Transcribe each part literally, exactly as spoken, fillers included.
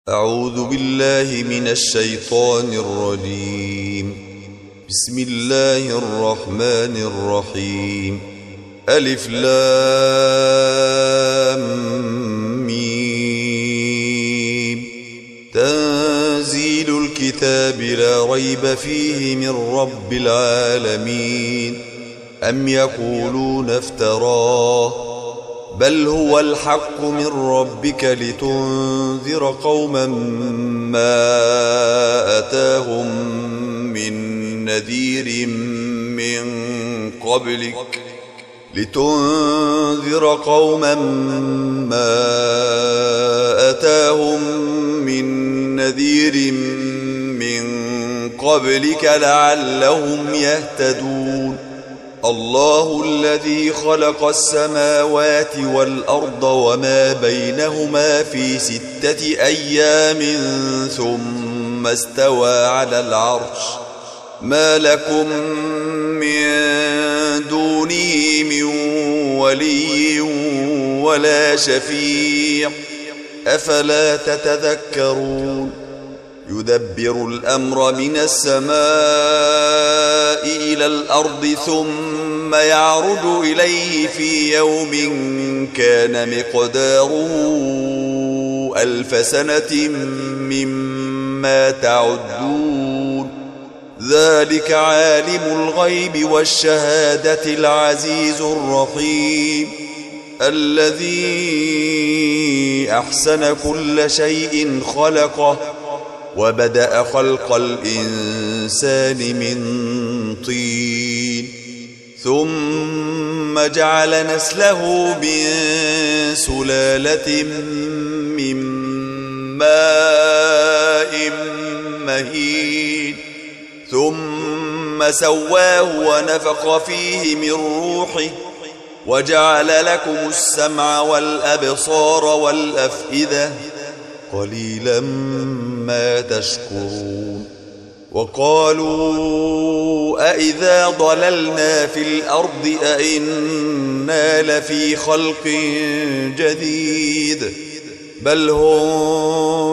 أعوذ بالله من الشيطان الرجيم. بسم الله الرحمن الرحيم. ألف لام ميم. تنزيل الكتاب لا ريب فيه من رب العالمين. أم يقولون افتراه بل هو الحق من ربك لتنذر قوما ما أتاهم من نذير من قبلك لتنذر قوما ما أتاهم من نذير من قبلك لعلهم يهتدون. الله الذي خلق السماوات والأرض وما بينهما في ستة أيام ثم استوى على العرش. ما لكم من دونه من ولي ولا شفيع أفلا تتذكرون. يدبر الأمر من السماء إلى الأرض ثم يعرج إليه في يوم كان مقداره ألف سنة مما تعدون. ذلك عالم الغيب والشهادة العزيز الرحيم الذي أحسن كل شيء خلقه وبدأ خلق الإنسان من طين ثم جعل نسله من سلالة من ماء مهين ثم سواه ونفخ فيه من روحه وجعل لكم السمع والأبصار والأفئدة قليلا ما تشكرون. وقالوا أئذا ضللنا في الأرض أئنا لفي خلق جديد بل هم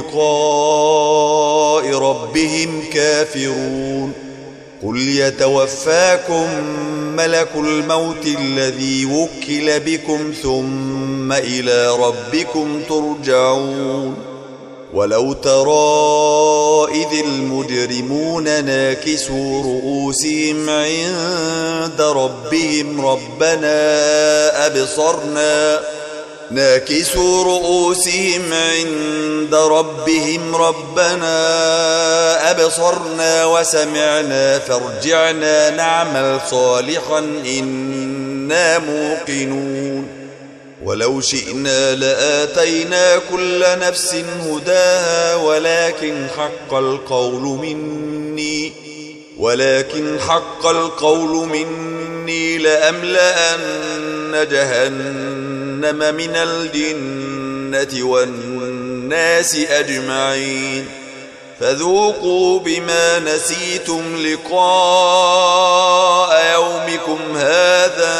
بلقاء ربهم كافرون. قل يتوفاكم ملك الموت الذي وكل بكم ثم إلى ربكم ترجعون. ولو ترى إذ المجرمون ناكسوا رؤوسهم عند ربهم ربنا أبصرنا ناكسوا رؤوسهم عند ربهم ربنا أبصرنا وسمعنا فارجعنا نعمل صالحا إنا موقنون. ولو شئنا لآتينا كل نفس هداها ولكن حق القول مني ولكن حق القول مني لأملأن جهنم من الجنة والناس أجمعين. فذوقوا بما نسيتم لقاء يومكم هذا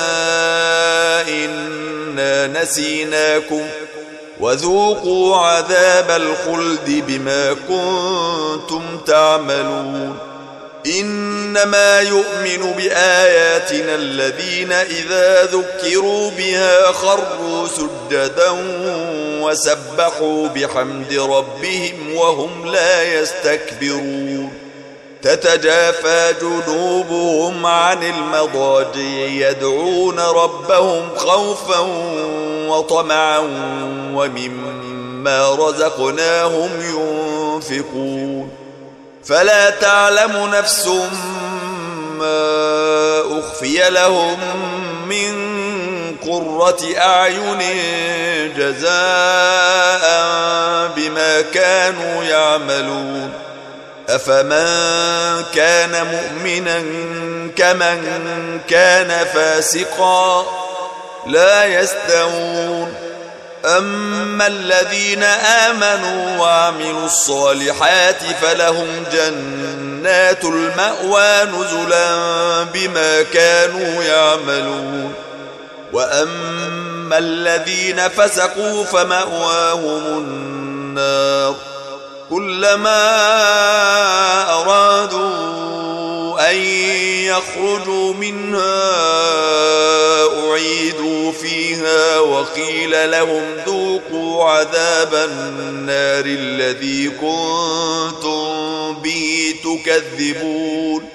إنا نسيناكم وذوقوا عذاب الخلد بما كنتم تعملون. إنما يؤمن بآياتنا الذين إذا ذكروا بها خروا سجدا وسبحوا بحمد ربهم وهم لا يستكبرون. تتجافى جنوبهم عن المضاجع يدعون ربهم خوفا وطمعا ومما رزقناهم ينفقون. فلا تعلم نفس ما أخفي لهم من قرة أعين جزاء بما كانوا يعملون. أفمن كان مؤمنا كمن كان فاسقا لا يستوون. أما الذين آمنوا وعملوا الصالحات فلهم جنات المأوى نزلا بما كانوا يعملون. وأما الذين فسقوا فمأواهم النار كلما أرادوا أن يخرجوا منها أعيدوا فيها وقيل لهم ذوقوا عذاب النار الذي كنتم به تكذبون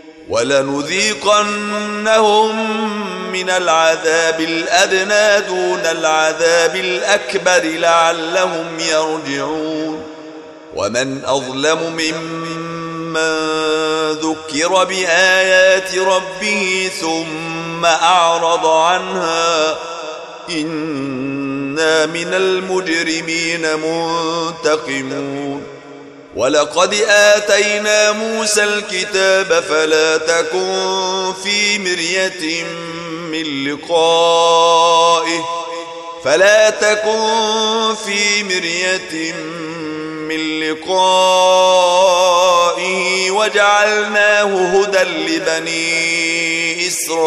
ولنذيقنهم من العذاب الأدنى دون العذاب الأكبر لعلهم يرجعون ومن أظلم ممن ذكر بآيات ربه ثم أعرض عنها إنا من المجرمين منتقمون ولقد آتينا موسى الكتاب فلا تكن في مرية من لقائه فلا تكن في مرية من لقائه وجعلناه هدى لبني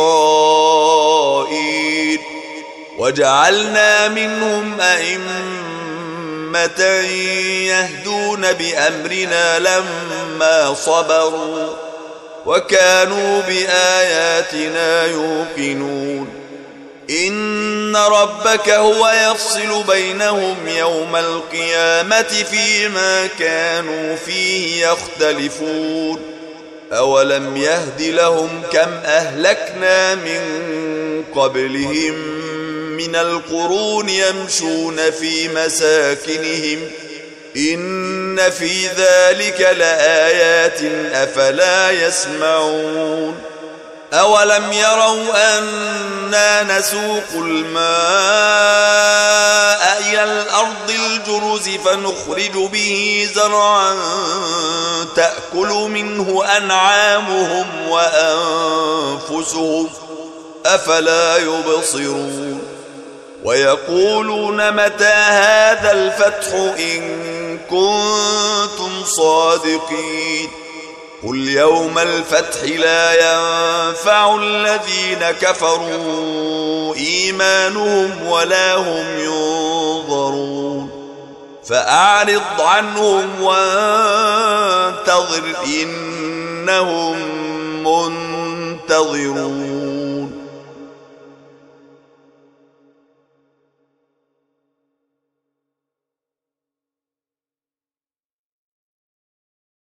إسرائيل وجعلنا منهم أئمة يهدون بأمرنا لما صبروا وكانوا بآياتنا يوقنون إن ربك هو يفصل بينهم يوم القيامة فيما كانوا فيه يختلفون أولم يهد لهم كم أهلكنا من قبلهم من القرون يمشون في مساكنهم إن في ذلك لآيات أفلا يسمعون أولم يروا أنا نسوق الماء إلى الأرض الجرز فنخرج به زرعا تأكل منه أنعامهم وأنفسهم أفلا يبصرون ويقولون متى هذا الفتح إن كنتم صادقين قل يوم الفتح لا ينفع الذين كفروا إيمانهم ولا هم ينظرون فأعرض عنهم وانتظر إنهم منتظرون